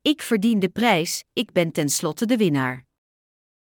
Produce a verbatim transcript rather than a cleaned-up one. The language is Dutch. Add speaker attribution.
Speaker 1: Ik verdien de prijs, ik ben tenslotte de winnaar.